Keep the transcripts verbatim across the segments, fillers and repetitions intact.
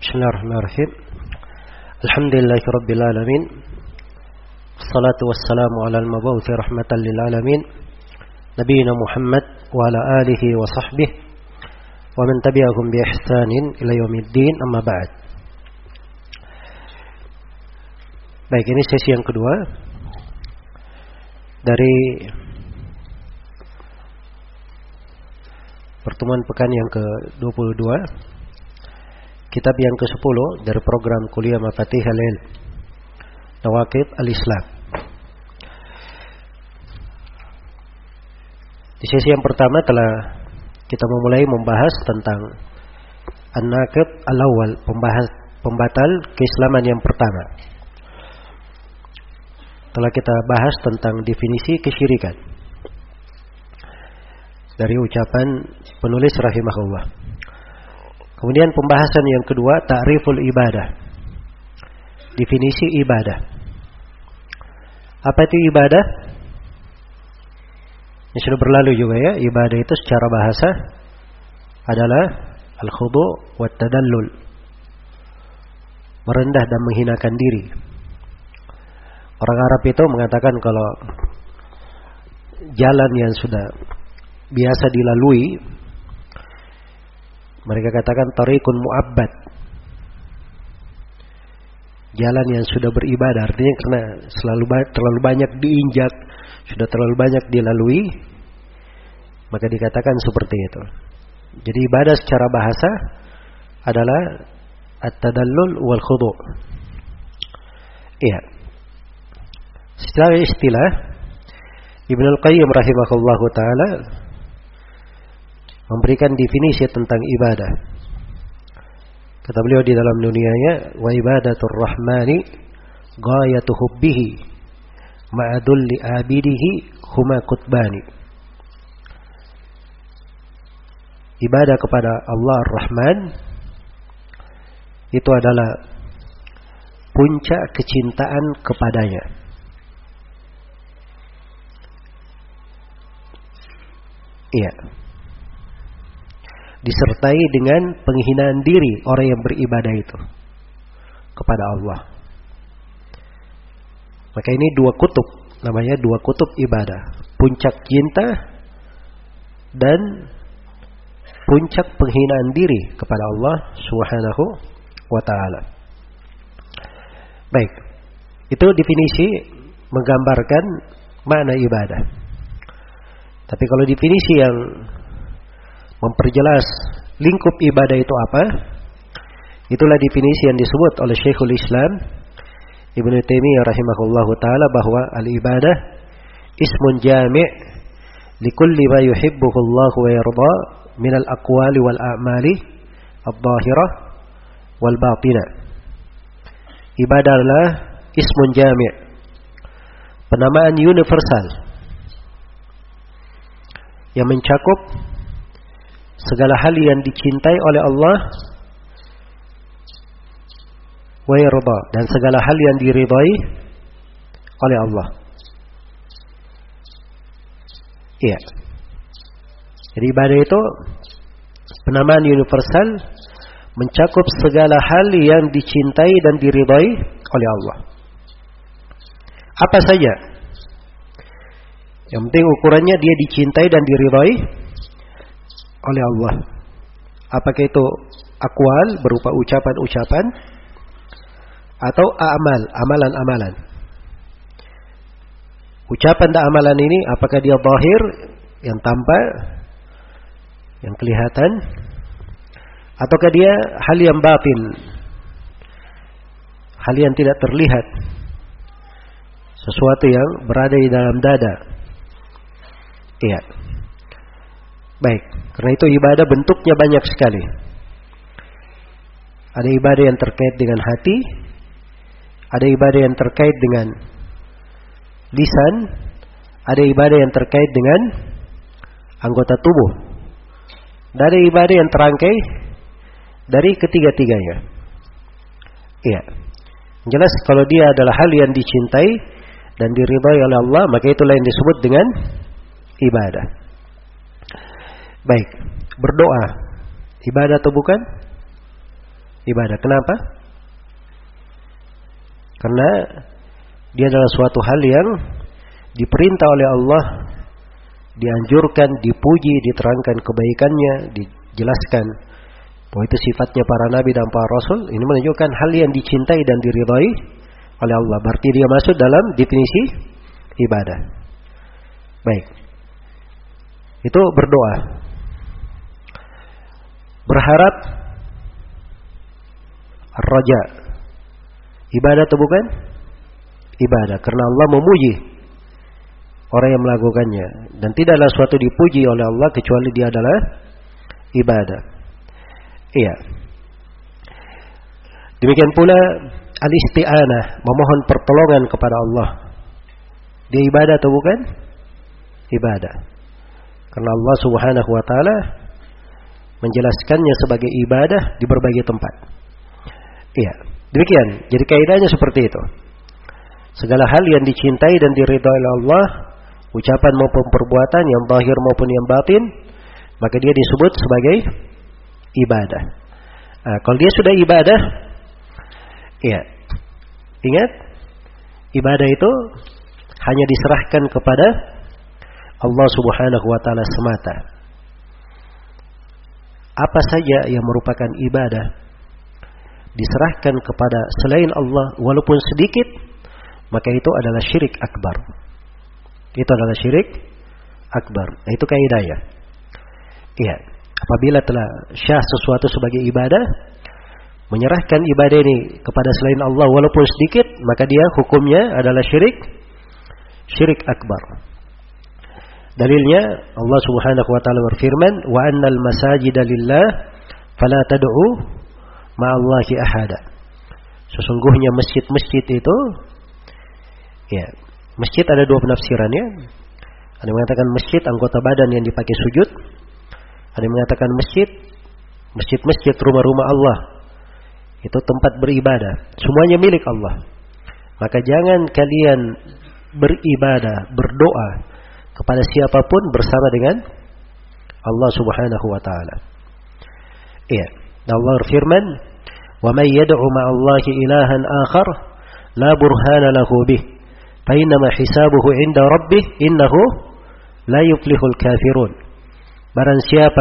Bismillahirrahmanirrahim. Alhamdulillahirabbil alamin. Wassalatu wassalamu ala al-mab'uts rahmatan lil alamin. Nabiyina Muhammad wa ala alihi wa sahbihi wa man tabi'ahum bi ihsanin ila yaumiddin, amma ba'd. Baik, ini sesi yang kedua dari pertemuan pekan yang ke dua puluh dua, kitab yang ke sepuluh dari program kuliah Mafatihul Ilm, Nawaqid al-Islam. Di sesi yang pertama telah kita memulai membahas tentang An-Naqid al-Awwal, pembahas pembatal keislaman yang pertama. Telah kita bahas tentang definisi kesyirikan dari ucapan penulis rahimahullah. Kemudian pembahasan yang kedua, ta'riful ibadah, definisi ibadah. Apa itu ibadah? Ini sudah berlalu juga ya. Ibadah itu secara bahasa adalah al-khudu' wa tadallul, merendah dan menghinakan diri. Orang Arab itu mengatakan kalau jalan yang sudah biasa dilalui, mereka katakan tariqun mu'abbad, jalan yang sudah beribadah. Artinya karena selalu terlalu banyak diinjak, sudah terlalu banyak dilalui, maka dikatakan seperti itu. Jadi ibadah secara bahasa adalah at-tadallul wal khudu'. Iya. Secara istilah, Ibnu Al-Qayyim rahimahullahu taala memberikan definisi tentang ibadah. Kata beliau di dalam dunianya, wa ibadatur rahmani ghayatu hubbihi ma'adulli abidihi huma qutbani. Ibadah kepada Allah Ar-Rahman itu adalah puncak kecintaan kepadanya. Iya. Disertai dengan penghinaan diri orang yang beribadah itu kepada Allah. Maka ini dua kutub, namanya dua kutub ibadah. Puncak cinta dan puncak penghinaan diri kepada Allah Subhanahu wa ta'ala. Baik, itu definisi menggambarkan makna ibadah. Tapi kalau definisi yang memperjelas lingkup ibadah itu apa, itulah definisi yang disebut oleh Syekhul Islam Ibnu Taimiyah rahimahullahu taala bahwa al-ibadah ismun jami' likulli ma yuhibbuhu Allah wa yarda min al-aqwali wal a'mali adh-dhahirah wal batinah. Ibadah adalah ismun jami', penamaan universal yang mencakup segala hal yang dicintai oleh Allah wa yarda, dan segala hal yang diridai oleh Allah. Iya. Jadi ibadah itu penamaan universal mencakup segala hal yang dicintai dan diridai oleh Allah. Apa saja? Yang penting ukurannya dia dicintai dan diridai oleh Allah. Apakah itu akwal berupa ucapan-ucapan atau amal, amalan-amalan. Ucapan dan amalan ini apakah dia zahir, yang tampak, yang kelihatan, ataukah dia hal yang batin, hal yang tidak terlihat, sesuatu yang berada di dalam dada. Iya. Baik, karena itu ibadah bentuknya banyak sekali. Ada ibadah yang terkait dengan hati, ada ibadah yang terkait dengan lisan, ada ibadah yang terkait dengan anggota tubuh, dan ada ibadah yang terangkai dari ketiga-tiganya. Iya. Jelas kalau dia adalah hal yang dicintai dan diridhai oleh Allah, maka itulah yang disebut dengan ibadah. Baik, berdoa ibadah atau bukan? ibadah. Kenapa? Karena dia adalah suatu hal yang diperintah oleh Allah, dianjurkan, dipuji, diterangkan kebaikannya, dijelaskan bahwa itu sifatnya para nabi dan para rasul. Ini menunjukkan hal yang dicintai dan diridhai oleh Allah. Berarti dia masuk dalam definisi ibadah. Baik. Itu berdoa. Berharap, raja. Ibadah atau bukan? Ibadah. Karena Allah memuji orang yang melakukannya. Dan tidaklah suatu dipuji oleh Allah kecuali dia adalah ibadah. Iya. Demikian pula al-isti'anah, memohon pertolongan kepada Allah. Dia ibadah atau bukan? Ibadah. Karena Allah Subhanahu wa taala menjelaskannya sebagai ibadah di berbagai tempat. Iya, demikian. Jadi kaidahnya seperti itu. Segala hal yang dicintai dan diridhai oleh Allah, ucapan maupun perbuatan, yang zahir maupun yang batin, maka dia disebut sebagai ibadah. Nah, kalau dia sudah ibadah, iya, ingat, ibadah itu hanya diserahkan kepada Allah Subhanahu wa taala semata. Apa saja yang merupakan ibadah diserahkan kepada selain Allah walaupun sedikit, maka itu adalah syirik akbar. Itu adalah syirik akbar. Nah, itu kaidahnya. Iya, apabila telah syah sesuatu sebagai ibadah, menyerahkan ibadah ini kepada selain Allah walaupun sedikit, maka dia hukumnya adalah syirik syirik akbar. Dalilnya Allah Subhanahu wa taala berfirman, "Wa annal masajida lillah fala tad'u ma'allahi ahada." Sesungguhnya masjid-masjid itu, ya, masjid ada dua penafsirannya. Ada yang mengatakan masjid anggota badan yang dipakai sujud. Ada yang mengatakan masjid masjid-masjid rumah-rumah Allah. Itu tempat beribadah. Semuanya milik Allah. Maka jangan kalian beribadah, berdoa kepada siapapun bersama dengan Allah Subhanahu wa taala. Iya, Allah berfirman, "Wa may yad'u ma'allahi ilahan akhar la burhana lahu bih, fa innama hisabuhu 'inda rabbih innahu la yuflihul kafirun." Barang siapa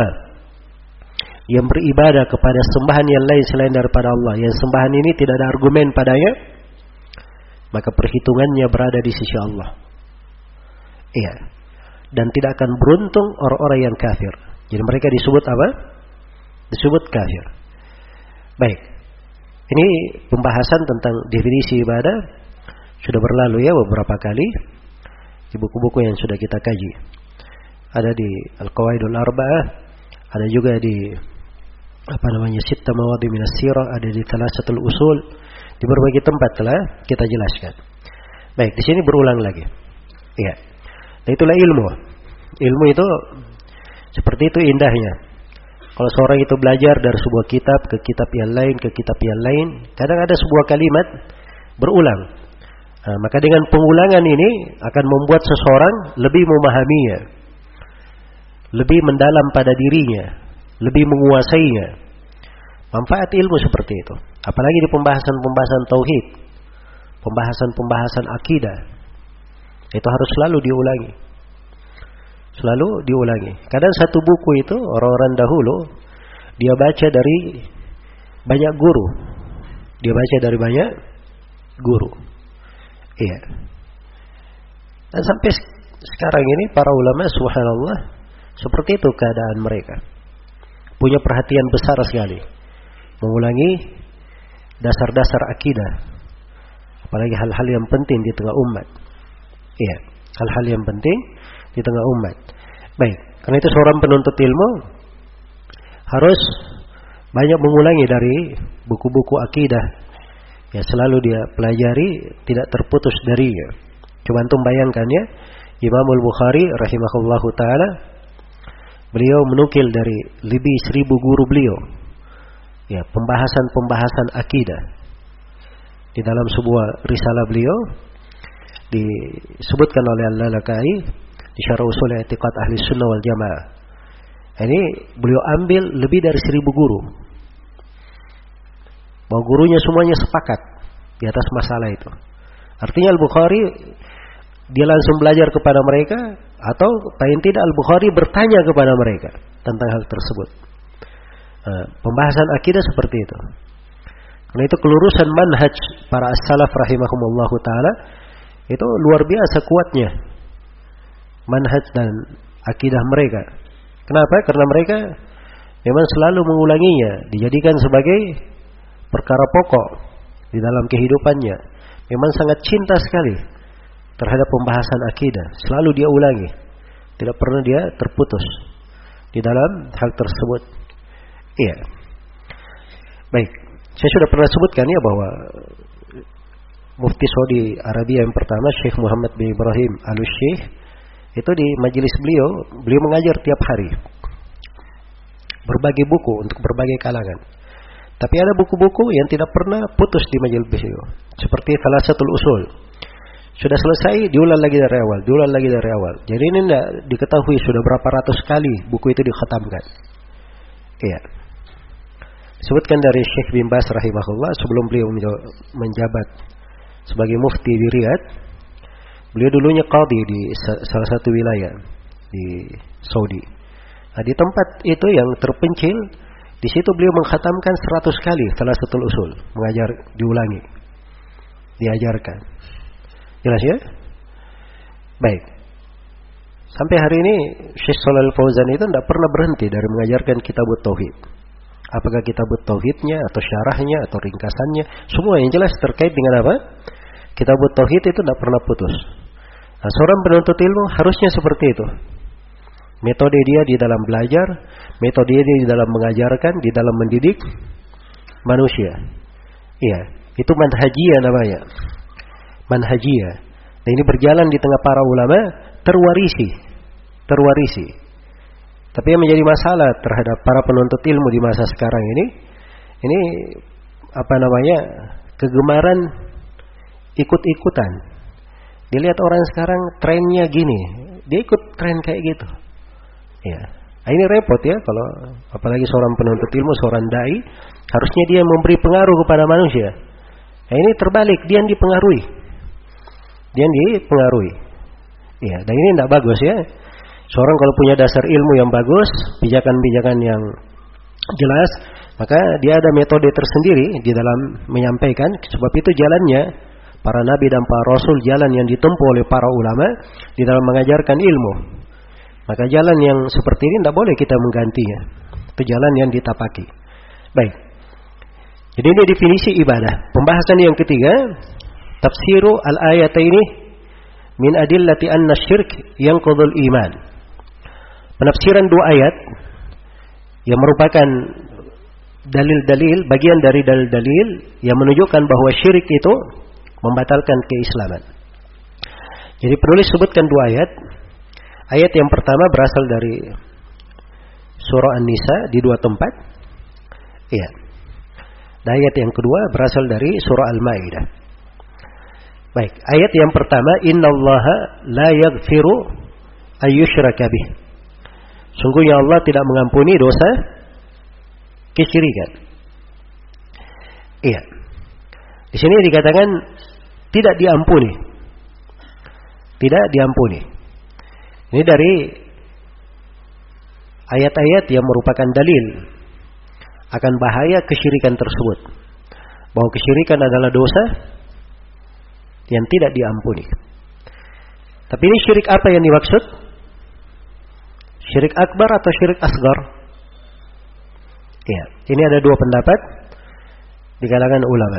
yang beribadah kepada sembahan yang lain selain daripada Allah, yang sembahan ini tidak ada argumen padanya, maka perhitungannya berada di sisi Allah. Iya. Dan tidak akan beruntung orang-orang yang kafir. Jadi mereka disebut apa? Disebut kafir. Baik. Ini pembahasan tentang definisi ibadah sudah berlalu ya beberapa kali di buku-buku yang sudah kita kaji. Ada di Al-Qawaidul Arba'ah, ada juga di apa namanya Sitta Mawadhi Minas Sirah, ada di Thalathatul Usul, di berbagai tempat telah kita jelaskan. Baik, di sini berulang lagi. Iya. Nah, itulah ilmu. Ilmu itu seperti itu indahnya. Kalau seorang itu belajar dari sebuah kitab ke kitab yang lain, ke kitab yang lain, kadang ada sebuah kalimat berulang. Nah, maka dengan pengulangan ini akan membuat seseorang lebih memahaminya, lebih mendalam pada dirinya, lebih menguasainya. Manfaat ilmu seperti itu. Apalagi di pembahasan-pembahasan tauhid, pembahasan-pembahasan akidah. Itu harus selalu diulangi. Selalu diulangi. Kadang satu buku itu orang-orang dahulu dia baca dari banyak guru. Dia baca dari banyak guru. Iya. Dan sampai sekarang ini para ulama subhanallah seperti itu keadaan mereka. Punya perhatian besar sekali mengulangi dasar-dasar akidah. Apalagi hal-hal yang penting di tengah umat. Iya, hal-hal yang penting di tengah umat. Baik, karena itu seorang penuntut ilmu harus banyak mengulangi dari buku-buku akidah. Ya, selalu dia pelajari, tidak terputus darinya. Coba antum bayangkan ya, Imam Al-Bukhari rahimahullahu taala, beliau menukil dari lebih seribu guru beliau. Ya, pembahasan-pembahasan akidah. Di dalam sebuah risalah beliau disebutkan oleh Al-Lalakai di Syarah Ushul I'tiqad Ahli Sunnah wal Jamaah. Ini beliau ambil lebih dari seribu guru. bahwa gurunya semuanya sepakat di atas masalah itu. Artinya Al-Bukhari dia langsung belajar kepada mereka, atau paling tidak Al-Bukhari bertanya kepada mereka tentang hal tersebut. Nah, pembahasan akidah seperti itu. Karena itu kelurusan manhaj para as-salaf rahimahumullah ta'ala itu luar biasa kuatnya manhaj dan akidah mereka. Kenapa? Karena mereka memang selalu mengulanginya, dijadikan sebagai perkara pokok di dalam kehidupannya. Memang sangat cinta sekali terhadap pembahasan akidah. Selalu dia ulangi, tidak pernah dia terputus di dalam hal tersebut. Iya. Baik, saya sudah pernah sebutkan ya bahwa Mufti Saudi Arabia yang pertama, Syekh Muhammad bin Ibrahim Al-Syekh, itu di majelis beliau, beliau mengajar tiap hari berbagai buku untuk berbagai kalangan. Tapi ada buku-buku yang tidak pernah putus di majelis beliau, seperti Thalatsatul Usul. Sudah selesai, diulang lagi dari awal, diulang lagi dari awal. Jadi ini tidak diketahui sudah berapa ratus kali buku itu dikhatamkan. Iya. Disebutkan dari Syekh bin Baz rahimahullah, sebelum beliau menjabat sebagai mufti di Riyadh, beliau dulunya qadhi di salah satu wilayah di Saudi. Nah, di tempat itu yang terpencil, di situ beliau mengkhatamkan seratus kali Thalatsatul Usul, mengajar, diulangi, diajarkan. Jelas ya? Baik. Sampai hari ini Syekh Shalal Fauzan itu tidak pernah berhenti dari mengajarkan kitabut tauhid. Apakah kitabut tauhidnya atau syarahnya atau ringkasannya, semua yang jelas terkait dengan apa? Kitabut tauhid itu tidak pernah putus. Nah, seorang penuntut ilmu harusnya seperti itu. Metode dia di dalam belajar, metode dia di dalam mengajarkan, di dalam mendidik manusia. Iya, itu manhajiyah namanya. Manhajiyah. Nah, ini berjalan di tengah para ulama, terwarisi, terwarisi. Tapi yang menjadi masalah terhadap para penuntut ilmu di masa sekarang ini, ini apa namanya, kegemaran ikut-ikutan. Dilihat orang sekarang trennya gini, dia ikut tren kayak gitu. Ya, nah, ini repot ya kalau apalagi seorang penuntut ilmu, seorang dai, harusnya dia memberi pengaruh kepada manusia. Nah, ini terbalik, dia yang dipengaruhi, dia yang dipengaruhi. Ya, dan ini tidak bagus ya. Seorang kalau punya dasar ilmu yang bagus, pijakan-pijakan yang jelas, maka dia ada metode tersendiri di dalam menyampaikan. Sebab itu jalannya para nabi dan para rasul, jalan yang ditempuh oleh para ulama di dalam mengajarkan ilmu. Maka jalan yang seperti ini tidak boleh kita menggantinya. Itu jalan yang ditapaki. Baik. Jadi ini definisi ibadah. Pembahasan yang ketiga, tafsiru al-ayataini min adillati anna syirk yanqudul iman. Penafsiran dua ayat yang merupakan dalil-dalil, bagian dari dalil-dalil yang menunjukkan bahwa syirik itu membatalkan keislaman. Jadi penulis sebutkan dua ayat. Ayat yang pertama berasal dari surah An-Nisa di dua tempat. Iya. Dan ayat yang kedua berasal dari surah Al-Maidah. Baik, ayat yang pertama, innallaha la yaghfiru ayyushraka bih. Sungguhnya Allah tidak mengampuni dosa kesyirikan. Iya. Di sini dikatakan tidak diampuni. Tidak diampuni. Ini dari ayat-ayat yang merupakan dalil akan bahaya kesyirikan tersebut. Bahwa kesyirikan adalah dosa yang tidak diampuni. Tapi ini syirik apa yang dimaksud? Syirik akbar atau syirik asgar? Ya, ini ada dua pendapat di kalangan ulama.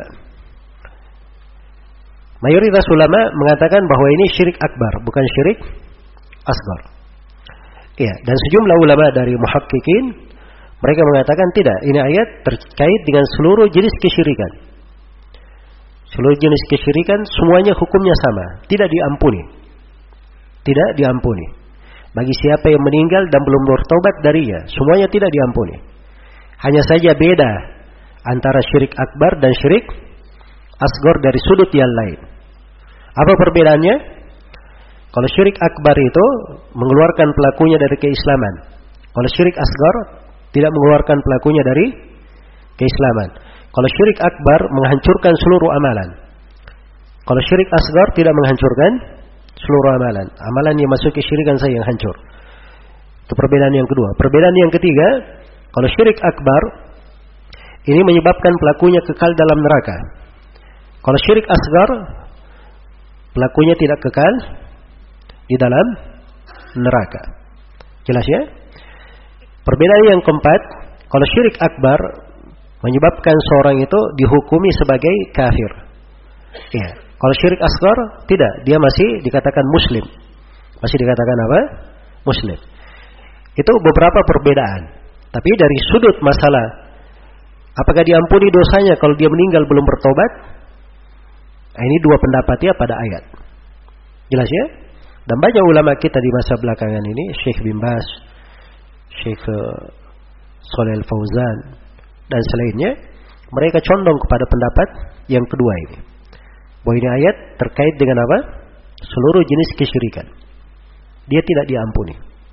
Mayoritas ulama mengatakan bahwa ini syirik akbar, bukan syirik asgar. Ya, dan sejumlah ulama dari muhaqqiqin mereka mengatakan tidak, ini ayat terkait dengan seluruh jenis kesyirikan. Seluruh jenis kesyirikan semuanya hukumnya sama, tidak diampuni. Tidak diampuni. Bagi siapa yang meninggal dan belum bertobat darinya, semuanya tidak diampuni. Hanya saja beda antara syirik akbar dan syirik asgar dari sudut yang lain. Apa perbedaannya? Kalau syirik akbar itu mengeluarkan pelakunya dari keislaman. Kalau syirik asgar tidak mengeluarkan pelakunya dari keislaman. Kalau syirik akbar menghancurkan seluruh amalan. Kalau syirik asgar tidak menghancurkan seluruh amalan. Amalan yang masuk kesyirikan saja yang hancur. Itu perbedaan yang kedua. Perbedaan yang ketiga, kalau syirik akbar ini menyebabkan pelakunya kekal dalam neraka. Kalau syirik asgar pelakunya tidak kekal di dalam neraka. Jelas ya? Perbedaan yang keempat, kalau syirik akbar menyebabkan seorang itu dihukumi sebagai kafir. Ya. Kalau syirik asgar tidak, dia masih dikatakan muslim. Masih dikatakan apa? Muslim. Itu beberapa perbedaan. Tapi dari sudut masalah apakah diampuni dosanya kalau dia meninggal belum bertobat? Nah, ini dua pendapat ya pada ayat. Jelas ya? Dan banyak ulama kita di masa belakangan ini, Syekh bin Baz, Syekh Shalih Al-Fauzan dan selainnya, mereka condong kepada pendapat yang kedua ini. Bahwa ini ayat terkait dengan apa? Seluruh jenis kesyirikan. Dia tidak diampuni.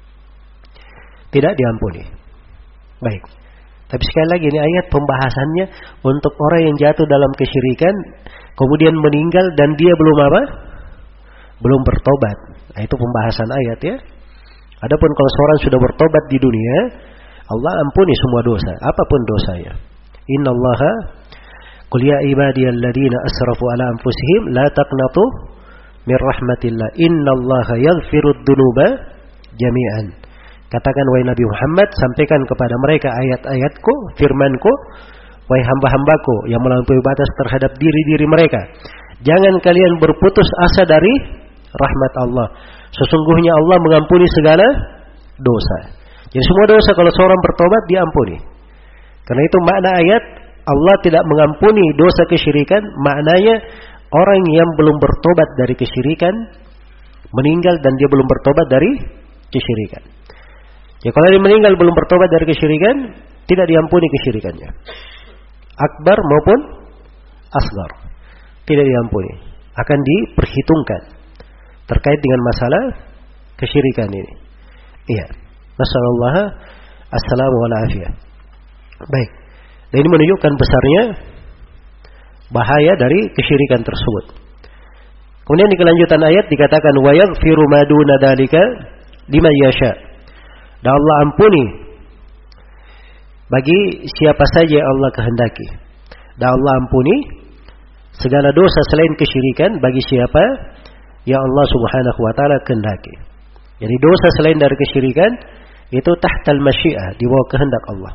Tidak diampuni. Baik. Tapi sekali lagi ini ayat pembahasannya untuk orang yang jatuh dalam kesyirikan kemudian meninggal dan dia belum apa? Belum bertobat. Nah, itu pembahasan ayat ya. Adapun kalau seorang sudah bertobat di dunia, Allah ampuni semua dosa, apapun dosanya. Innallaha qul ya ibadiyalladzina asrafu ala anfusihim la taqnatu mir rahmatillah. Innallaha yaghfirud dzunuba jami'an. Katakan wahai Nabi Muhammad, sampaikan kepada mereka ayat-ayatku, firmanku, wahai hamba-hambaku yang melampaui batas terhadap diri-diri mereka. Jangan kalian berputus asa dari rahmat Allah. Sesungguhnya Allah mengampuni segala dosa. Jadi semua dosa kalau seorang bertobat diampuni. Karena itu makna ayat Allah tidak mengampuni dosa kesyirikan, maknanya orang yang belum bertobat dari kesyirikan meninggal dan dia belum bertobat dari kesyirikan. Ya kalau dia meninggal belum bertobat dari kesyirikan, tidak diampuni kesyirikannya. Akbar maupun asgar. Tidak diampuni. Akan diperhitungkan terkait dengan masalah kesyirikan ini. Iya. Nasallallahu assalamu alaihi. Baik. Dan ini menunjukkan besarnya bahaya dari kesyirikan tersebut. Kemudian di kelanjutan ayat dikatakan wa yaghfiru ma duna dzalika liman yasha. Dan Allah ampuni bagi siapa saja Allah kehendaki. Dan Allah ampuni segala dosa selain kesyirikan bagi siapa yang Allah Subhanahu wa taala kehendaki. Jadi dosa selain dari kesyirikan itu tahtal masyiah, di bawah kehendak Allah.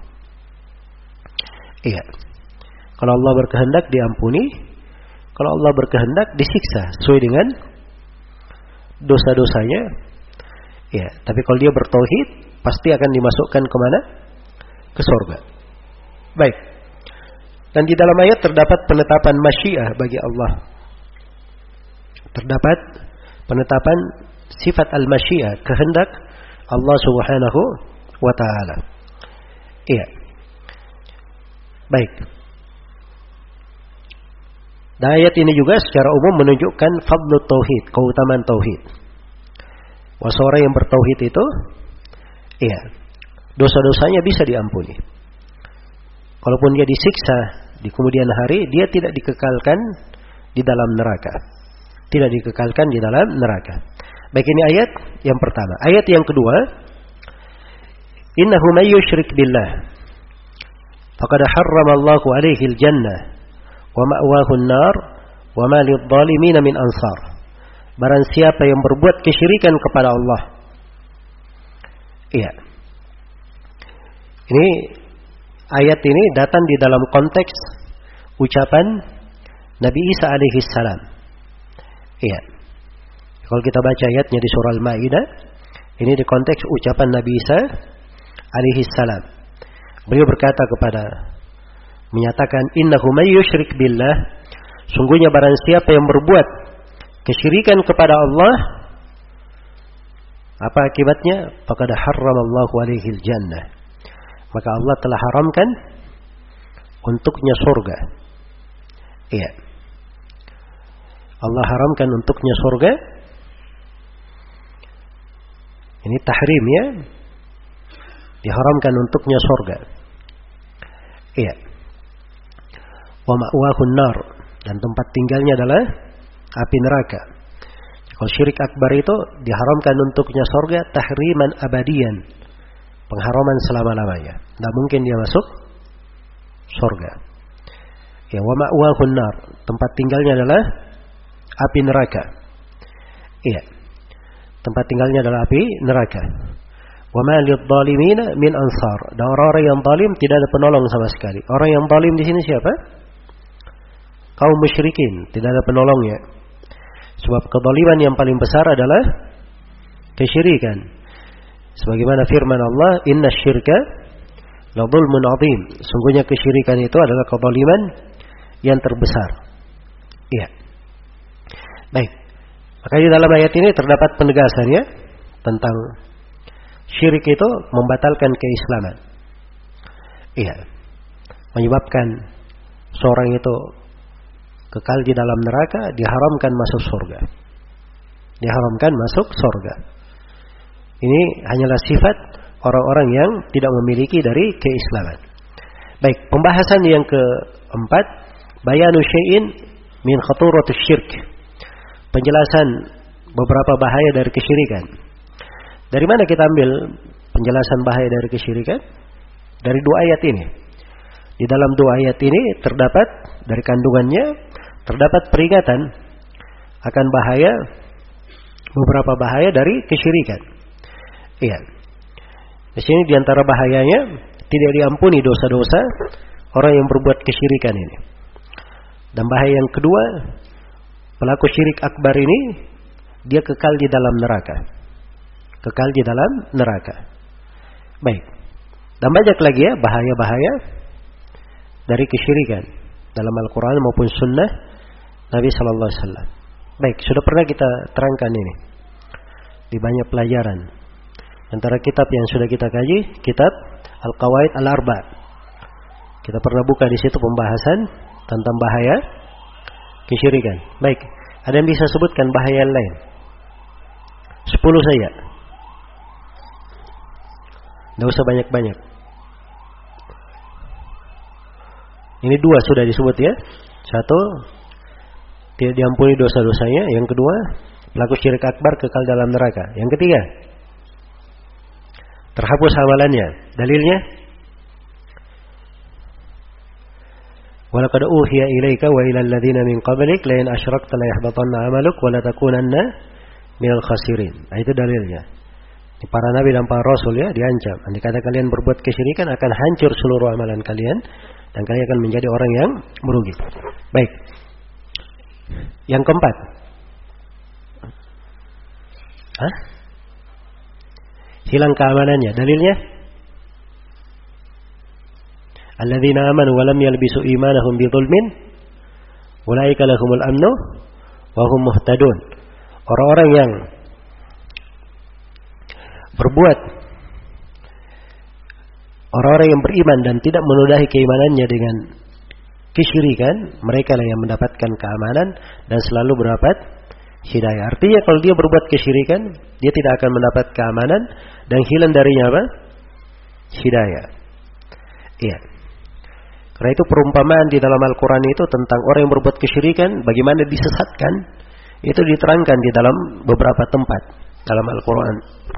Iya. Kalau Allah berkehendak diampuni, kalau Allah berkehendak disiksa sesuai dengan dosa-dosanya. Iya, tapi kalau dia bertauhid pasti akan dimasukkan ke mana? Ke surga. Baik. Dan di dalam ayat terdapat penetapan masyiah bagi Allah. Terdapat penetapan sifat al-masyiah, kehendak Allah Subhanahu wa taala. Iya. Baik. Dan ayat ini juga secara umum menunjukkan fadlut tauhid, keutamaan tauhid. Bahwa seorang yang bertauhid itu, iya, dosa-dosanya bisa diampuni. Kalaupun dia disiksa di kemudian hari, dia tidak dikekalkan di dalam neraka. Tidak dikekalkan di dalam neraka. Baik, ini ayat yang pertama. Ayat yang kedua, innahu may yusyrik billah faqad harramallahu alaihi al-jannah wa ma'wahu an-nar wa ma lidh-dhalimin min ansar. Barang siapa yang berbuat kesyirikan kepada Allah. Iya. Ini ayat ini datang di dalam konteks ucapan Nabi Isa alaihi salam. Iya. Kalau kita baca ayatnya di surah Al-Maidah, ini di konteks ucapan Nabi Isa alaihi salam. Beliau berkata kepada menyatakan innahu may yusyrik billah, sungguhnya barang siapa yang berbuat kesyirikan kepada Allah, apa akibatnya? Faqad harramallahu alaihi al-jannah. Maka Allah telah haramkan untuknya surga. Iya. Allah haramkan untuknya surga. Ini tahrim ya. Diharamkan untuknya surga. Iya. wa ma'wahun nar, dan tempat tinggalnya adalah api neraka. Kalau syirik akbar itu diharamkan untuknya surga tahriman abadian, pengharaman selama-lamanya. Tidak mungkin dia masuk surga. Ya, wa ma'wahun nar, tempat tinggalnya adalah api neraka. Iya, tempat tinggalnya adalah api neraka. Wa ma lidh-dhalimina min ansar, dan orang-orang yang zalim tidak ada penolong sama sekali. Orang yang zalim di sini siapa? Kaum musyrikin, tidak ada penolongnya. Sebab kezaliman yang paling besar adalah kesyirikan. Sebagaimana firman Allah, "Inna syirka la dzulmun 'adzim." Sungguhnya kesyirikan itu adalah kezaliman yang terbesar. Iya. Baik. Maka di dalam ayat ini terdapat penegasannya tentang syirik itu membatalkan keislaman. Iya. Menyebabkan seorang itu kekal di dalam neraka, diharamkan masuk surga. Diharamkan masuk surga. Ini hanyalah sifat orang-orang yang tidak memiliki dari keislaman. Baik, pembahasan yang keempat, bayanu syai'in min khaturatus syirk. Penjelasan beberapa bahaya dari kesyirikan. Dari mana kita ambil penjelasan bahaya dari kesyirikan? Dari dua ayat ini. Di dalam dua ayat ini terdapat dari kandungannya terdapat peringatan akan bahaya, beberapa bahaya dari kesyirikan. Iya. Di sini di antara bahayanya tidak diampuni dosa-dosa orang yang berbuat kesyirikan ini. Dan bahaya yang kedua, pelaku syirik akbar ini dia kekal di dalam neraka. Kekal di dalam neraka. Baik. Dan banyak lagi ya bahaya-bahaya dari kesyirikan dalam Al-Quran maupun Sunnah Nabi Sallallahu Alaihi Wasallam. Baik, sudah pernah kita terangkan ini di banyak pelajaran. Antara kitab yang sudah kita kaji, kitab Al-Qawaid Al-Arba. Kita pernah buka di situ pembahasan tentang bahaya kesyirikan. Baik, ada yang bisa sebutkan bahaya yang lain? Sepuluh saja. Tidak usah banyak-banyak. Ini dua sudah disebut ya. Satu, tidak diampuni dosa-dosanya. Yang kedua, pelaku syirik akbar kekal dalam neraka. Yang ketiga, terhapus amalannya. Dalilnya, walaqad uhiya ilaika wa ilal ladzina min qablik la in asyrakta la yahbatanna 'amaluk wa la takunanna minal khasirin. Nah, itu dalilnya. Para nabi dan para rasul ya diancam. Andai kata kalian berbuat kesyirikan akan hancur seluruh amalan kalian dan kalian akan menjadi orang yang merugi. Baik. Yang keempat. Hah? Hilang keamanannya. Dalilnya? Alladzina amanu wa lam yalbisu imanahum bidzulmin ulaika lahumul amnu wa hum muhtadun. Orang-orang yang berbuat, orang-orang yang beriman dan tidak menodai keimanannya dengan kesyirikan, mereka lah yang mendapatkan keamanan dan selalu mendapat hidayah. Artinya kalau dia berbuat kesyirikan, dia tidak akan mendapat keamanan dan hilang darinya apa? Hidayah. Iya. Karena itu perumpamaan di dalam Al-Quran itu tentang orang yang berbuat kesyirikan, bagaimana disesatkan, itu diterangkan di dalam beberapa tempat dalam Al-Quran.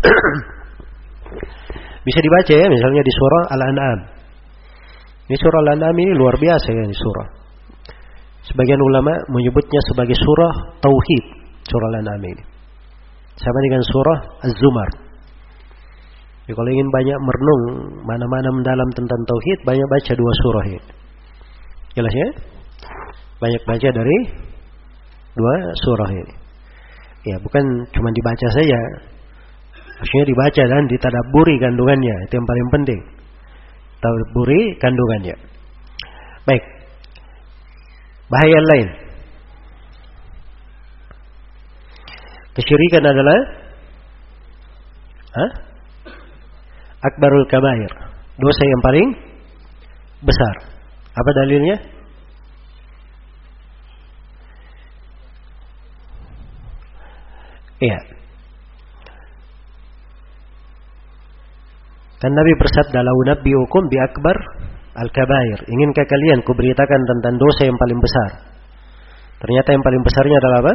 Bisa dibaca ya, misalnya di surah Al-An'am. Ini surah Al-An'am ini luar biasa ya, ini surah. Sebagian ulama menyebutnya sebagai surah Tauhid, surah Al-An'am ini. Sama dengan surah Az-Zumar. Jadi kalau ingin banyak merenung mana-mana mendalam tentang Tauhid, banyak baca dua surah ini. Jelas ya? Banyak baca dari dua surah ini. Ya, bukan cuma dibaca saja. Maksudnya dibaca dan ditadabburi kandungannya. Itu yang paling penting. Tadabburi kandungannya. Baik. Bahaya lain. Kesyirikan adalah Hah? Akbarul kabair. Dosa yang paling besar. Apa dalilnya? Iya. Dan Nabi bersabda, "La unabbiukum bi akbar al-kabair. Inginkah kalian kuberitakan tentang dosa yang paling besar? Ternyata yang paling besarnya adalah apa?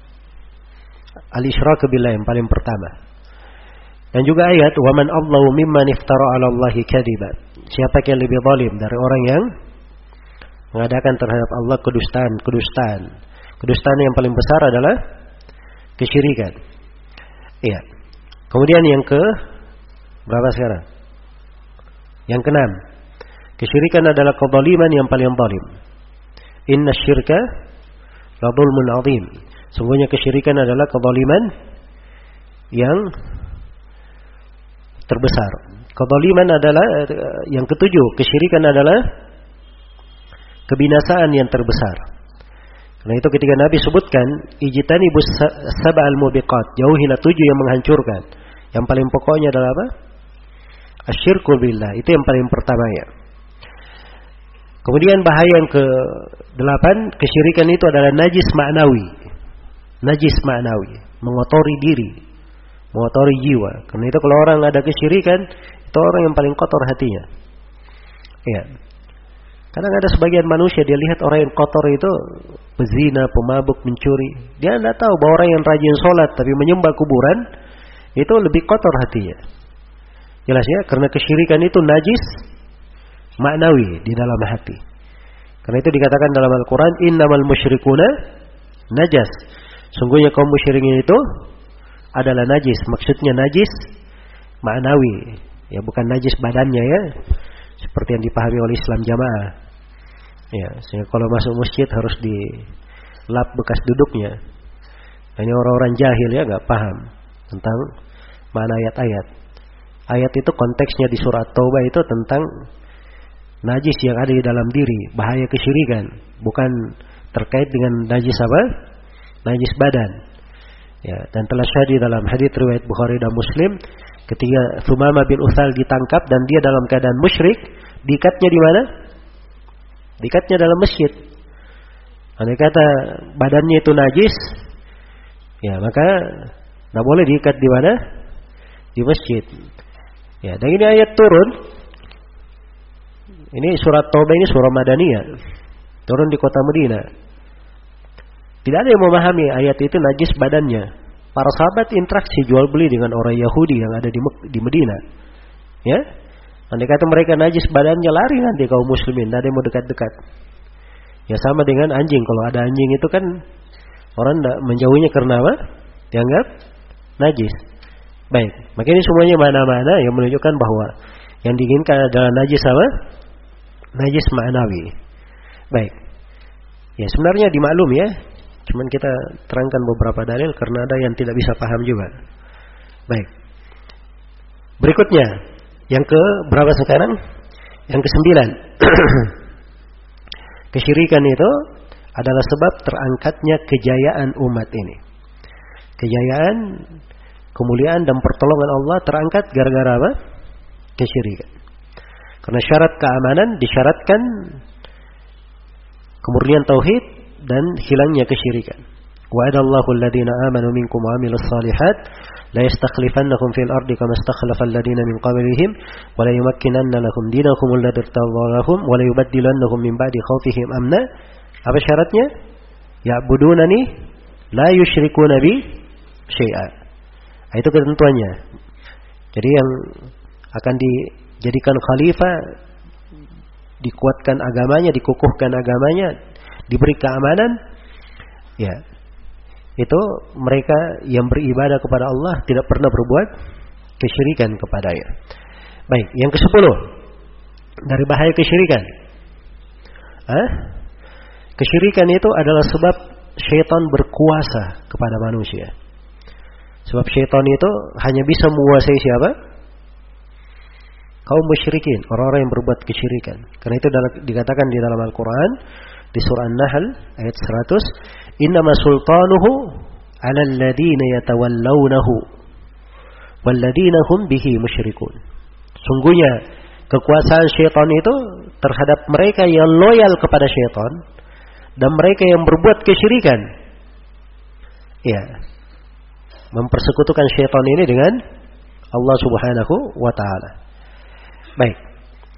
Al-isyraku billah, yang paling pertama. Dan juga ayat wa man adlamu mimman iftara 'ala Allahi kadziba. Siapa yang lebih zalim dari orang yang mengadakan terhadap Allah kedustaan, kedustaan. Kedustaan yang paling besar adalah kesyirikan. Iya. Kemudian yang ke berapa sekarang? Yang keenam. Kesyirikan adalah kezaliman yang paling zalim. Inna syirka la dzulmun 'adzim. Sungguhnya kesyirikan adalah kezaliman yang terbesar. Kezaliman adalah yang ketujuh, kesyirikan adalah kebinasaan yang terbesar. Karena itu ketika Nabi sebutkan ijtanibus sab'al mubiqat, jauhilah tujuh yang menghancurkan. Yang paling pokoknya adalah apa? Asyirku billah, itu yang paling pertama ya. Kemudian bahaya yang ke delapan, kesyirikan itu adalah najis ma'nawi. Najis ma'nawi, mengotori diri, mengotori jiwa. Karena itu kalau orang ada kesyirikan, itu orang yang paling kotor hatinya. Ya. Kadang ada sebagian manusia dia lihat orang yang kotor itu pezina, pemabuk, mencuri. Dia tidak tahu bahwa orang yang rajin sholat tapi menyembah kuburan itu lebih kotor hatinya. Jelas ya, karena kesyirikan itu najis maknawi di dalam hati. Karena itu dikatakan dalam Al-Quran, innamal musyrikuna najas. Sungguhnya kaum musyrikin itu adalah najis. Maksudnya najis maknawi, ya bukan najis badannya ya, seperti yang dipahami oleh Islam jamaah. Ya, sehingga kalau masuk masjid harus dilap bekas duduknya. Hanya orang-orang jahil ya nggak paham tentang makna ayat-ayat. Ayat itu konteksnya di surat Taubah itu tentang najis yang ada di dalam diri, bahaya kesyirikan, bukan terkait dengan najis apa? Najis badan. Ya, dan telah syahid dalam hadits riwayat Bukhari dan Muslim ketika Thumamah bin Utsal ditangkap dan dia dalam keadaan musyrik, diikatnya di mana? Diikatnya dalam masjid. Andai kata badannya itu najis, ya maka tidak boleh diikat di mana? Di masjid. Ya, dan ini ayat turun. Ini surat Taubah, ini surah Madaniyah. Turun di kota Madinah. Tidak ada yang memahami ayat itu najis badannya. Para sahabat interaksi jual beli dengan orang Yahudi yang ada di di Madinah. Ya. Andai kata mereka najis badannya, lari nanti kaum muslimin, tidak ada yang mau dekat-dekat. Ya sama dengan anjing, kalau ada anjing itu kan orang tidak menjauhinya karena apa? Dianggap najis. Baik, maka ini semuanya mana-mana yang menunjukkan bahwa yang diinginkan adalah najis apa? Najis ma'nawi. Baik. Ya sebenarnya dimaklum ya. Cuman kita terangkan beberapa dalil karena ada yang tidak bisa paham juga. Baik. Berikutnya, yang ke berapa sekarang? Yang kesembilan. Kesyirikan itu adalah sebab terangkatnya kejayaan umat ini. Kejayaan, kemuliaan dan pertolongan Allah terangkat gara-gara apa? Kesyirikan. Karena syarat keamanan disyaratkan kemurnian tauhid dan hilangnya kesyirikan. Wa'adallahu alladhina amanu minkum wa 'amilus shalihat la yastakhlifannahum fil ardi kama istakhlafa alladhina min qablihim wa la yumakkinanna lahum dinahum alladhi irtadha lahum wa la yubaddilannahum min ba'di khawfihim amna. Apa syaratnya? Ya'budunani la yusyrikuna bi syai'a. Itu ketentuannya. Jadi yang akan dijadikan khalifah, dikuatkan agamanya, dikukuhkan agamanya, diberi keamanan, ya itu mereka yang beribadah kepada Allah tidak pernah berbuat kesyirikan kepadanya. Baik, yang kesepuluh dari bahaya kesyirikan. Hah? Kesyirikan itu adalah sebab syaitan berkuasa kepada manusia. Sebab syaitan itu hanya bisa menguasai siapa? Kaum musyrikin, orang-orang yang berbuat kesyirikan. Karena itu dikatakan di dalam Al-Quran di surah An-Nahl ayat seratus, innama sultanuhu 'alal ladzina yatawallawnahu wal ladzina hum bihi musyrikun. Sungguhnya kekuasaan syaitan itu terhadap mereka yang loyal kepada syaitan dan mereka yang berbuat kesyirikan. Ya. Mempersekutukan syaitan ini dengan Allah Subhanahu wa taala. Baik.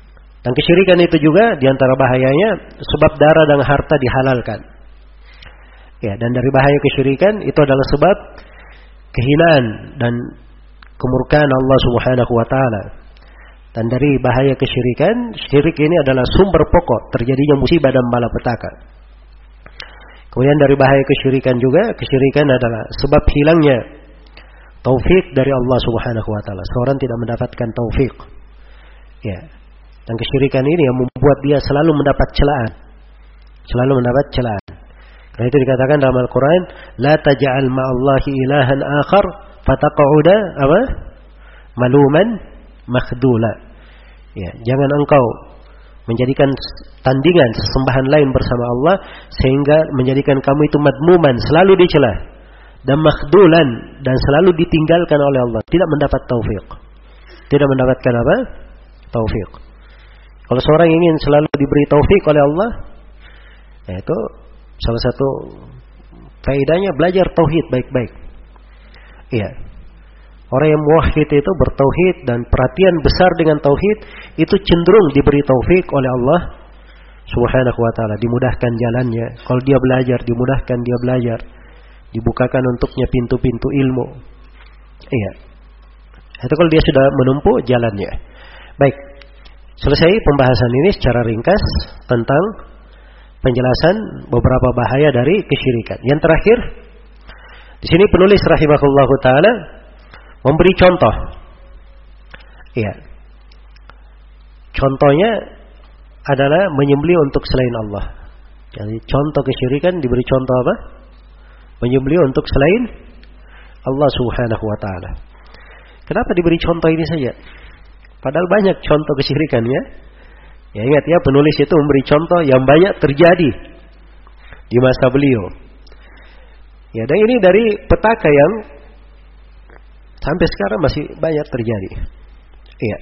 Dan kesyirikan itu juga diantara bahayanya sebab darah dan harta dihalalkan. Ya, dan dari bahaya kesyirikan itu adalah sebab kehinaan dan kemurkaan Allah Subhanahu wa taala. Dan dari bahaya kesyirikan, syirik ini adalah sumber pokok terjadinya musibah dan malapetaka. Kemudian dari bahaya kesyirikan juga, kesyirikan adalah sebab hilangnya taufik dari Allah Subhanahu wa taala. Seorang tidak mendapatkan taufik. Ya. Dan kesyirikan ini yang membuat dia selalu mendapat celaan. Selalu mendapat celaan. Karena itu dikatakan dalam Al-Qur'an, la taj'al ma'allahi ilahan akhar fataqa'uda apa? Maluman makhdula. Ya, jangan engkau menjadikan tandingan sesembahan lain bersama Allah sehingga menjadikan kamu itu madmuman, selalu dicela, dan makhdulan, dan selalu ditinggalkan oleh Allah, tidak mendapat taufik. Tidak mendapatkan apa? Taufik. Kalau seorang ingin selalu diberi taufik oleh Allah, yaitu salah satu faedahnya belajar tauhid baik-baik. Iya. Orang yang muwahhid itu bertauhid dan perhatian besar dengan tauhid itu cenderung diberi taufik oleh Allah Subhanahu wa taala, dimudahkan jalannya. Kalau dia belajar, dimudahkan dia belajar. Dibukakan untuknya pintu-pintu ilmu. Iya. Itu kalau dia sudah menempuh jalannya. Baik. Selesai pembahasan ini secara ringkas tentang penjelasan beberapa bahaya dari kesyirikan. Yang terakhir, di sini penulis rahimahullahu taala memberi contoh. Iya. Contohnya adalah menyembelih untuk selain Allah. Jadi contoh kesyirikan diberi contoh apa? Menyembelih untuk selain Allah Subhanahu wa taala. Kenapa diberi contoh ini saja? Padahal banyak contoh kesyirikan ya. Ya ingat ya, penulis itu memberi contoh yang banyak terjadi di masa beliau. Ya, dan ini dari petaka yang sampai sekarang masih banyak terjadi. Iya.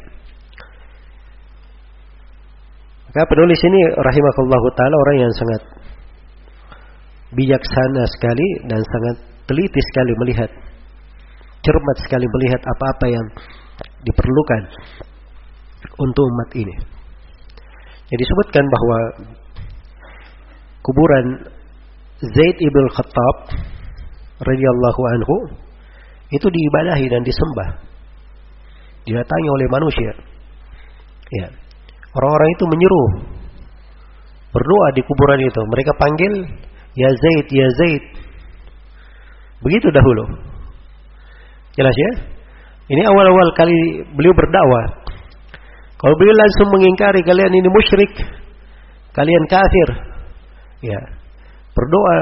Maka penulis ini rahimahullahu taala orang yang sangat bijaksana sekali dan sangat teliti sekali melihat, cermat sekali melihat apa-apa yang diperlukan untuk umat ini. Jadi disebutkan bahwa kuburan Zaid ibn Khattab radhiyallahu anhu itu diibadahi dan disembah, didatangi oleh manusia. Ya. Orang-orang itu menyeru, berdoa di kuburan itu. Mereka panggil, ya Zaid, ya Zaid. Begitu dahulu. Jelas ya? Ini awal-awal kali beliau berdakwah. Kalau beliau langsung mengingkari, kalian ini musyrik, kalian kafir, ya, berdoa,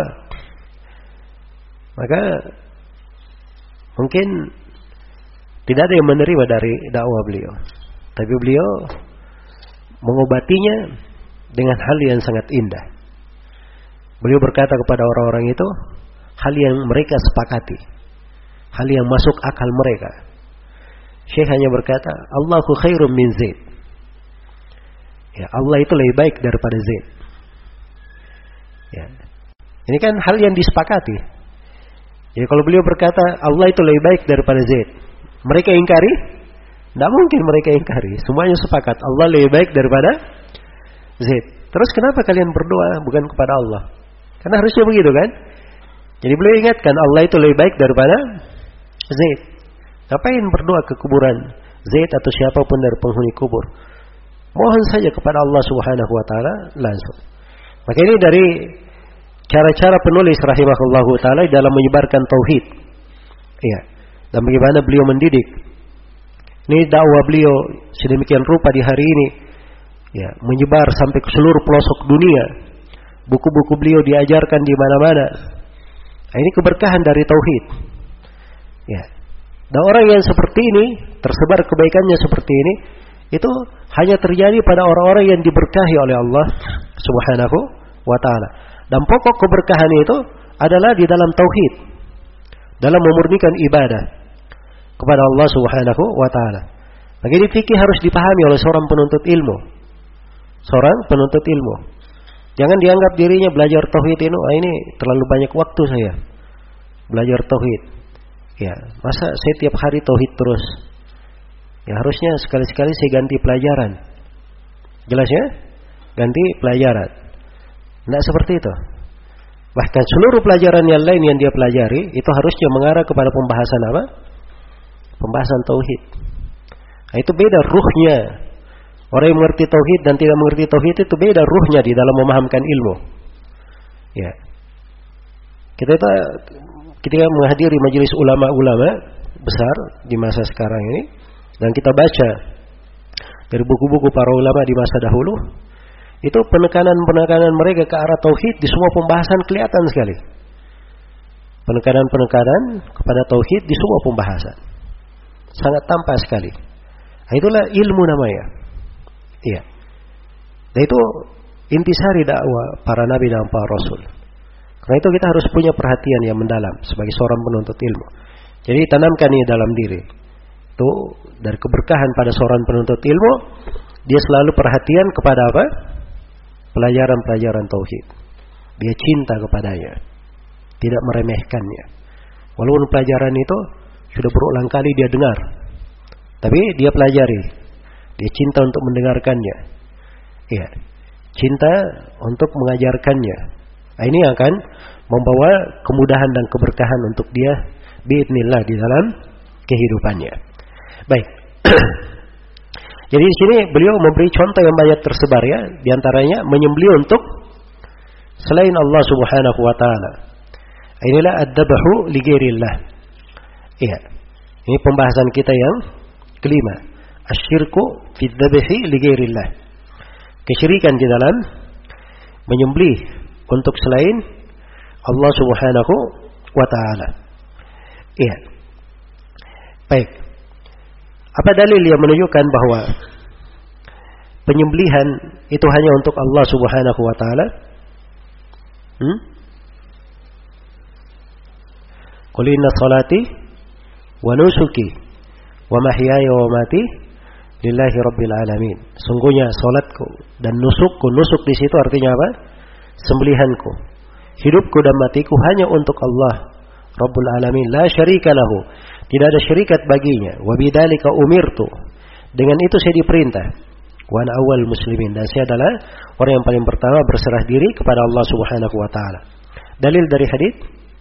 maka mungkin tidak ada yang menerima dari dakwah beliau. Tapi beliau mengobatinya dengan hal yang sangat indah. Beliau berkata kepada orang-orang itu hal yang mereka sepakati, hal yang masuk akal mereka. Syekh hanya berkata, Allahu khairum min Zaid. Ya, Allah itu lebih baik daripada Zaid. Ya. Ini kan hal yang disepakati. Jadi kalau beliau berkata Allah itu lebih baik daripada Zaid, mereka ingkari? Tidak mungkin mereka ingkari. Semuanya sepakat Allah lebih baik daripada Zaid. Terus kenapa kalian berdoa bukan kepada Allah? Karena harusnya begitu kan? Jadi beliau ingatkan Allah itu lebih baik daripada Zaid. Ngapain berdoa ke kuburan Zaid atau siapapun dari penghuni kubur? Mohon saja kepada Allah Subhanahu wa taala langsung. Maka ini dari cara-cara penulis rahimahullahu taala dalam menyebarkan tauhid. Iya. Dan bagaimana beliau mendidik. Ini dakwah beliau sedemikian rupa di hari ini. Ya, menyebar sampai ke seluruh pelosok dunia. Buku-buku beliau diajarkan di mana-mana. Nah, ini keberkahan dari tauhid. Ya. Dan orang yang seperti ini, tersebar kebaikannya seperti ini, itu hanya terjadi pada orang-orang yang diberkahi oleh Allah Subhanahu wa taala. Dan pokok keberkahan itu adalah di dalam tauhid, dalam memurnikan ibadah kepada Allah Subhanahu wa taala. Maka ini fikih harus dipahami oleh seorang penuntut ilmu. Seorang penuntut ilmu. Jangan dianggap dirinya belajar tauhid ini, ah ini terlalu banyak waktu saya belajar tauhid. Ya, masa saya tiap hari tauhid terus? Ya harusnya sekali-sekali saya ganti pelajaran. Jelas ya? Ganti pelajaran. Tidak seperti itu. Bahkan seluruh pelajaran yang lain yang dia pelajari itu harusnya mengarah kepada pembahasan apa? Pembahasan tauhid. Nah, itu beda ruhnya. Orang yang mengerti tauhid dan tidak mengerti tauhid itu beda ruhnya di dalam memahamkan ilmu. Ya. Kita itu ketika menghadiri majelis ulama-ulama besar di masa sekarang ini dan kita baca dari buku-buku para ulama di masa dahulu, itu penekanan-penekanan mereka ke arah tauhid di semua pembahasan kelihatan sekali. Penekanan-penekanan kepada tauhid di semua pembahasan. Sangat tampak sekali. Nah, itulah ilmu namanya. Iya. Dan itu intisari dakwah para nabi dan para rasul. Karena itu kita harus punya perhatian yang mendalam sebagai seorang penuntut ilmu. Jadi tanamkan ini dalam diri. Itu dari keberkahan pada seorang penuntut ilmu, dia selalu perhatian kepada apa? Pelajaran-pelajaran tauhid. Dia cinta kepadanya, tidak meremehkannya. Walaupun pelajaran itu sudah berulang kali dia dengar, tapi dia pelajari. Dia cinta untuk mendengarkannya. Iya, cinta untuk mengajarkannya. Nah, ini akan membawa kemudahan dan keberkahan untuk dia biidznillah di dalam kehidupannya. Baik. Jadi di sini beliau memberi contoh yang banyak tersebar ya, di antaranya menyembelih untuk selain Allah Subhanahu wa taala. Inilah ad-dabhu li ghairillah. Iya. Ini pembahasan kita yang kelima. Asyirku fi dzabhi li ghairillah. Kesyirikan di dalam menyembelih untuk selain Allah Subhanahu wa taala. Iya. Baik. Apa dalil yang menunjukkan bahwa penyembelihan itu hanya untuk Allah Subhanahu wa taala? Hmm? Qul inna salati wa nusuki wa mahyaya wa mati lillahi rabbil alamin. Sungguhnya salatku dan nusukku, nusuk di situ artinya apa? Sembelihanku. Hidupku dan matiku hanya untuk Allah Rabbul alamin, la syarika lahu. Tidak ada syarikat baginya. Wa bidzalika umirtu. Dengan itu saya diperintah. Wa ana awwal muslimin, dan saya adalah orang yang paling pertama berserah diri kepada Allah Subhanahu wa taala. Dalil dari hadis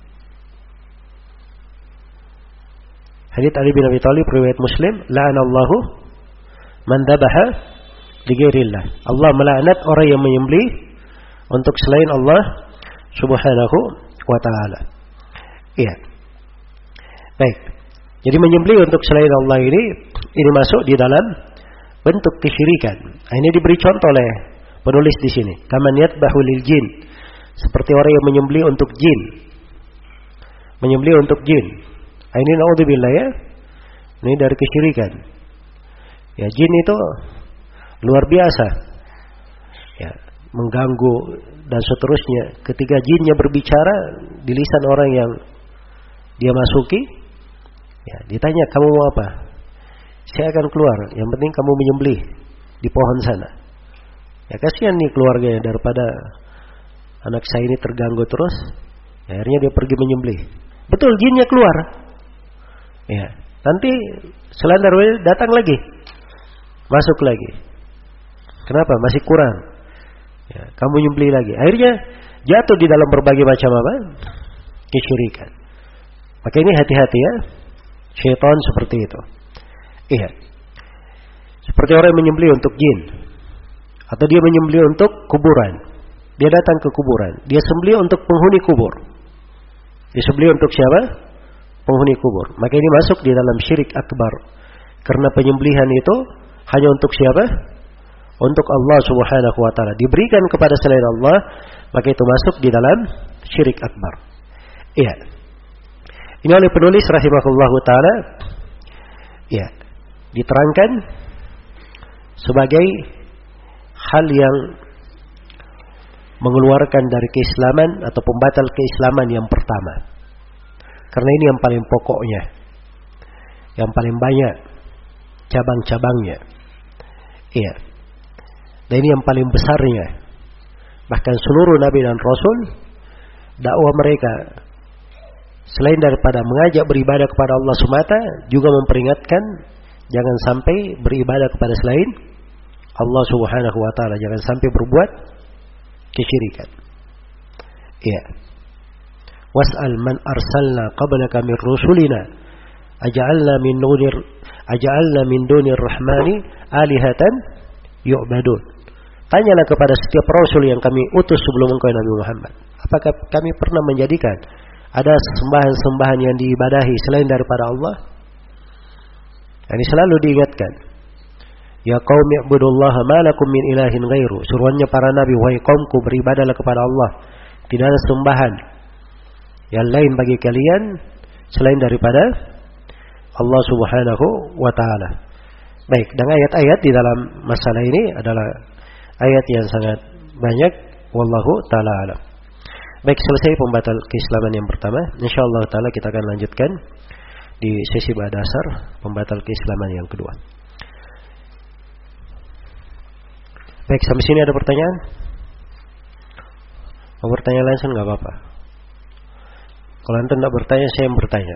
Hadis Ali bin Abi Thalib riwayat Muslim, la'anallahu man dzabaha li ghairillah. Allah melaknat orang yang menyembelih untuk selain Allah Subhanahu wa taala. Iya. Baik. Jadi menyembelih untuk selain Allah ini ini masuk di dalam bentuk kesyirikan. Nah, ini diberi contoh oleh penulis di sini. Kaman yadbahu lil jin. Seperti orang yang menyembelih untuk jin. Menyembelih untuk jin. Nah, ini naudzubillah ya. Ini dari kesyirikan. Ya, jin itu luar biasa. Ya, mengganggu dan seterusnya. Ketika jinnya berbicara di lisan orang yang dia masuki, ya, ditanya kamu mau apa? Saya akan keluar. Yang penting kamu menyembelih di pohon sana. Ya, kasihan nih keluarganya daripada anak saya ini terganggu terus. Ya, akhirnya dia pergi menyembelih. Betul, jinnya keluar. Ya, nanti selendar datang lagi, masuk lagi. Kenapa? Masih kurang. Ya, kamu menyembelih lagi. Akhirnya jatuh di dalam berbagai macam apa? Kesyirikan. Maka ini hati-hati ya. Syaitan seperti itu. Iya. Seperti orang yang menyembelih untuk jin. Atau dia menyembelih untuk kuburan. Dia datang ke kuburan. Dia sembelih untuk penghuni kubur. Dia sembelih untuk siapa? Penghuni kubur. Maka ini masuk di dalam syirik akbar. Karena penyembelihan itu hanya untuk siapa? Untuk Allah Subhanahu wa taala. Diberikan kepada selain Allah, maka itu masuk di dalam syirik akbar. Iya. Ini oleh penulis rahimahullahu taala, ya, diterangkan sebagai hal yang mengeluarkan dari keislaman atau pembatal keislaman yang pertama. Karena ini yang paling pokoknya, yang paling banyak cabang-cabangnya. Iya. Dan ini yang paling besarnya. Bahkan seluruh nabi dan rasul, dakwah mereka selain daripada mengajak beribadah kepada Allah semata, juga memperingatkan jangan sampai beribadah kepada selain Allah Subhanahu wa taala, jangan sampai berbuat kesyirikan. Iya. Was'al man arsalna qablaka min rusulina aj'alna min dunir aj'alna min dunir rahmani alihatan yu'badun. Tanyalah kepada setiap rasul yang kami utus sebelum engkau Nabi Muhammad, apakah kami pernah menjadikan ada sembahan-sembahan yang diibadahi selain daripada Allah? Ini selalu diingatkan. Ya qaumi ibudullaha ma lakum min ilahin ghairu. Suruhannya para nabi, wahai kaumku, beribadahlah kepada Allah. Tidak ada sembahan yang lain bagi kalian selain daripada Allah Subhanahu wa taala. Baik, dan ayat-ayat di dalam masalah ini adalah ayat yang sangat banyak, wallahu taala alam. Baik, selesai pembatal keislaman yang pertama. Insyaallah taala kita akan lanjutkan di sesi ba'dasar pembatal keislaman yang kedua. Baik, sampai sini ada pertanyaan? Mau bertanya langsung nggak apa-apa. Kalau anda tidak bertanya, saya yang bertanya.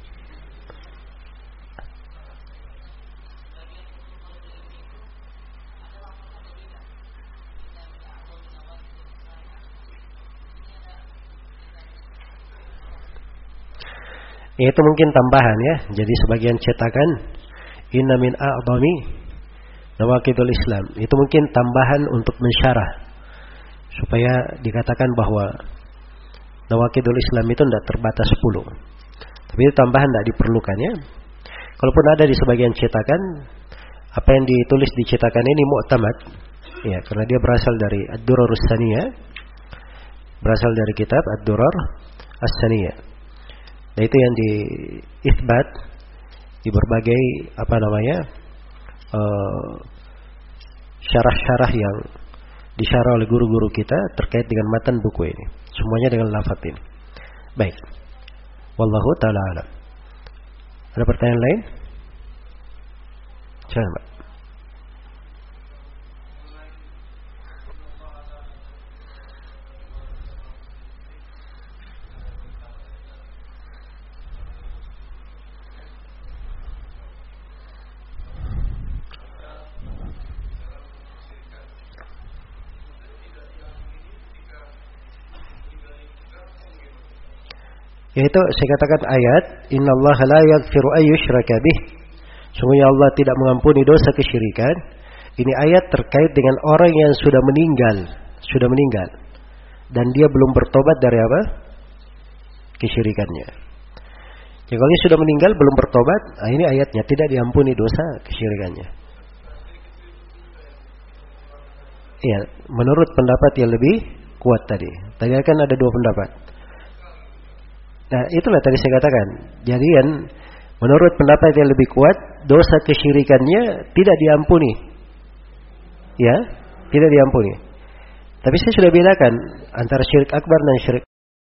Itu mungkin tambahan ya. Jadi sebagian cetakan inna min a'dhami nawaqidul Islam. Itu mungkin tambahan untuk mensyarah supaya dikatakan bahwa nawaqidul Islam itu tidak terbatas sepuluh. Tapi itu tambahan tidak diperlukan ya. Kalaupun ada di sebagian cetakan, apa yang ditulis di cetakan ini mu'tamad ya, karena dia berasal dari Ad-Durar As-Saniyah, berasal dari kitab Ad-Durar As-Saniyah. Nah, itu yang diisbat di berbagai apa namanya uh, syarah-syarah yang disyarah oleh guru-guru kita terkait dengan matan buku ini. Semuanya dengan lafaz ini. Baik. Wallahu ta'ala alam. Ada pertanyaan lain? Silakan, Pak. Yaitu saya katakan ayat innallaha la yaghfiru ay yushraka bih. Sungguhnya Allah tidak mengampuni dosa kesyirikan. Ini ayat terkait dengan orang yang sudah meninggal, sudah meninggal dan dia belum bertobat dari apa? Kesyirikannya. Jadi kalau dia sudah meninggal belum bertobat, nah ini ayatnya tidak diampuni dosa kesyirikannya. Iya, menurut pendapat yang lebih kuat tadi. Tadi kan ada dua pendapat. Nah, itulah tadi saya katakan. Jadi yang menurut pendapat yang lebih kuat, dosa kesyirikannya tidak diampuni. Ya, tidak diampuni. Tapi saya sudah bedakan antara syirik akbar dan syirik.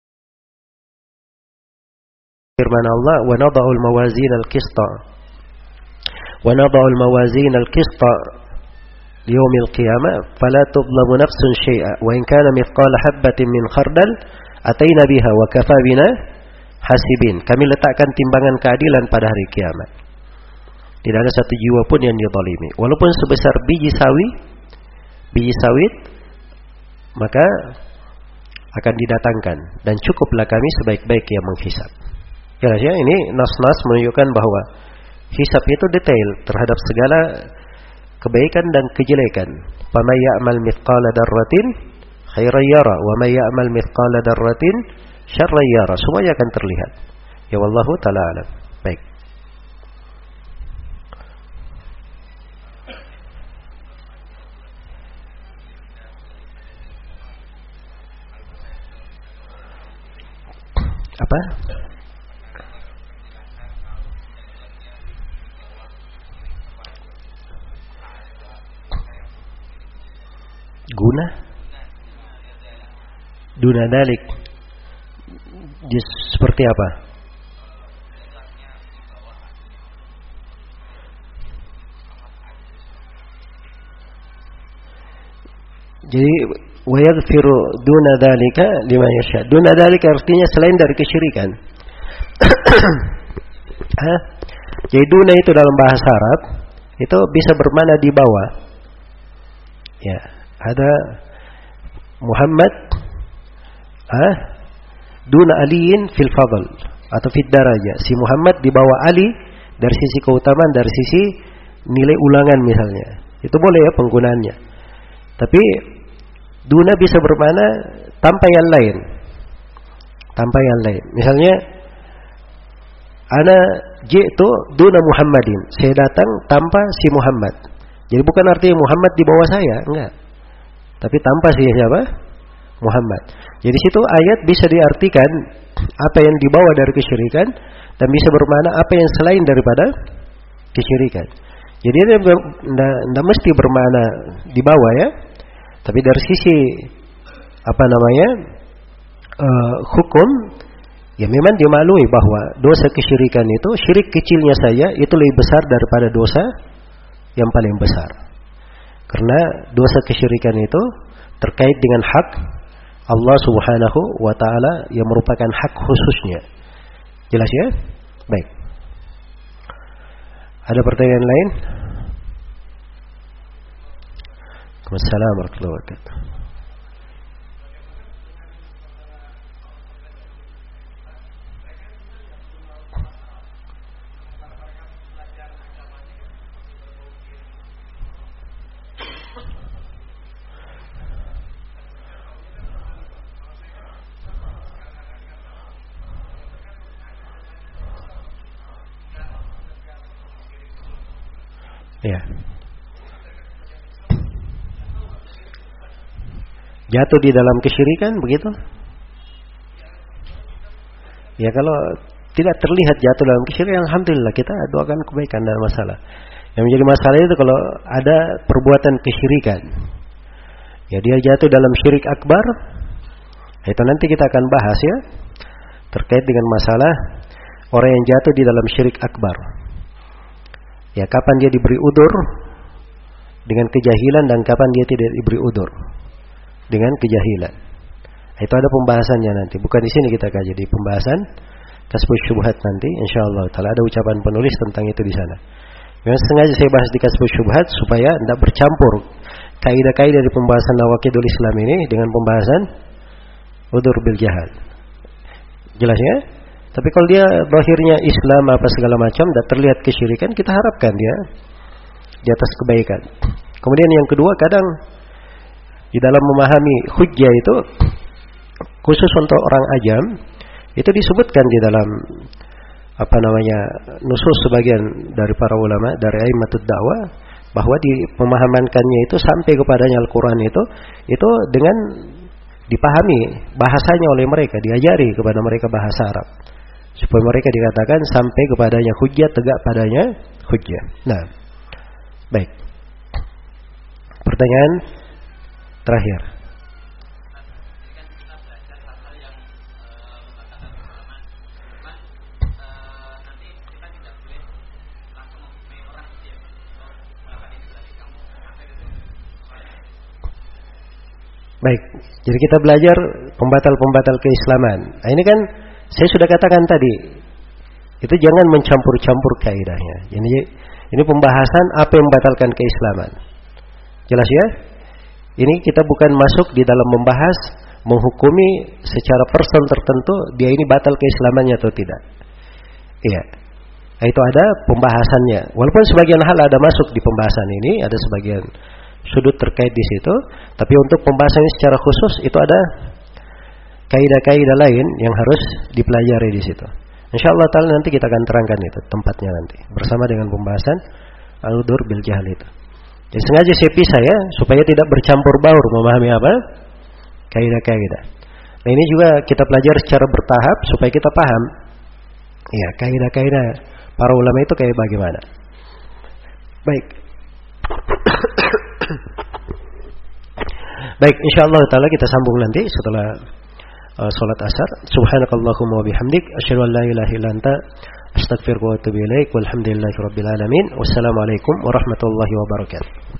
Firman Allah, "Wa nada'ul mawazin al-qista." Wa nada'ul mawazin al-qista liyaumil qiyamah, fala tudlamu nafsun syai'a, wa in kana mithqala habatin min khardal ataina biha wa kafa bina hasibin. Kami letakkan timbangan keadilan pada hari kiamat. Tidak ada satu jiwa pun yang dizalimi. Walaupun sebesar biji sawi, biji sawit, maka akan didatangkan dan cukuplah kami sebaik-baik yang menghisap. Ya, ya, ini nas-nas menunjukkan bahwa hisap itu detail terhadap segala kebaikan dan kejelekan. Faman ya'mal mithqala dzarratin khairan yara wa may ya'mal mithqala dzarratin syarran yara. Semuanya akan terlihat. Ya wallahu ta'ala alam. Baik. Apa? Guna? Duna dalik. Seperti apa? Jadi wa yaghfiru duna dzalika liman yasha. Duna dzalika artinya selain dari kesyirikan. Hah? Jadi duna itu dalam bahasa Arab itu bisa bermakna di bawah. Ya, ada Muhammad ah duna aliin fil fadl atau fid darajah. Si Muhammad di bawah Ali dari sisi keutamaan, dari sisi nilai ulangan misalnya. Itu boleh ya penggunaannya. Tapi duna bisa bermakna tanpa yang lain. Tanpa yang lain. Misalnya ana ji'tu duna Muhammadin. Saya datang tanpa si Muhammad. Jadi bukan artinya Muhammad di bawah saya, enggak. Tapi tanpa si siapa? Muhammad. Jadi situ ayat bisa diartikan apa yang dibawa dari kesyirikan dan bisa bermakna apa yang selain daripada kesyirikan. Jadi ini tidak mesti bermakna dibawa ya. Tapi dari sisi apa namanya uh, hukum, ya memang dimaklumi bahwa dosa kesyirikan itu, syirik kecilnya saja itu lebih besar daripada dosa yang paling besar. Karena dosa kesyirikan itu terkait dengan hak Allah Subhanahu wa taala yang merupakan hak khususnya. Jelas ya? Baik. Ada pertanyaan lain? Wassalamualaikum warahmatullahi wabarakatuh. Ya. Jatuh di dalam kesyirikan begitu? Ya kalau tidak terlihat jatuh dalam kesyirikan, alhamdulillah kita doakan kebaikan, dan masalah. Yang menjadi masalah itu kalau ada perbuatan kesyirikan. Ya dia jatuh dalam syirik akbar. Itu nanti kita akan bahas ya. Terkait dengan masalah orang yang jatuh di dalam syirik akbar. Ya kapan dia diberi udur dengan kejahilan dan kapan dia tidak diberi udur dengan kejahilan. Itu ada pembahasannya nanti. Bukan di sini kita kaji, di pembahasan Kasbus Syubhat nanti insyaallah taala ada ucapan penulis tentang itu di sana. Memang sengaja saya bahas di Kasbus Syubhat supaya tidak bercampur kaidah-kaidah di pembahasan Nawaqidul Islam ini dengan pembahasan udur bil jahal. Jelas ya? Tapi kalau dia zahirnya Islam apa segala macam dan terlihat kesyirikan, kita harapkan dia di atas kebaikan. Kemudian yang kedua, kadang di dalam memahami hujjah itu khusus untuk orang ajam itu disebutkan di dalam apa namanya nusus sebagian dari para ulama dari aimatud dakwah bahwa di pemahamankannya itu sampai kepadanya Al-Qur'an itu itu dengan dipahami bahasanya oleh mereka, diajari kepada mereka bahasa Arab. Supaya mereka dikatakan sampai kepadanya hujjah, tegak padanya hujjah. Nah, baik. Pertanyaan terakhir. Baik, jadi kita belajar pembatal-pembatal keislaman. Nah, ini kan saya sudah katakan tadi, itu jangan mencampur-campur kaidahnya. Ini ini pembahasan apa yang membatalkan keislaman. Jelas ya? Ini kita bukan masuk di dalam membahas menghukumi secara person tertentu dia ini batal keislamannya atau tidak. Iya. Nah, itu ada pembahasannya. Walaupun sebagian hal ada masuk di pembahasan ini, ada sebagian sudut terkait di situ, tapi untuk pembahasannya secara khusus itu ada kaidah-kaidah lain yang harus dipelajari di situ. Insyaallah taala nanti kita akan terangkan itu tempatnya nanti bersama dengan pembahasan al-udur bil jahl itu. Jadi sengaja saya pisah ya supaya tidak bercampur baur memahami apa? Kaidah-kaidah. Nah, ini juga kita pelajari secara bertahap supaya kita paham ya kaidah-kaidah para ulama itu kayak bagaimana. Baik. Baik, insyaallah taala kita sambung nanti setelah uh, salat asar. Subhanakallahumma wa bihamdik asyhadu an la ilaha illa anta astaghfiruka wa atubu ilaik. Walhamdulillahirabbil alamin. Wassalamualaikum warahmatullahi wabarakatuh.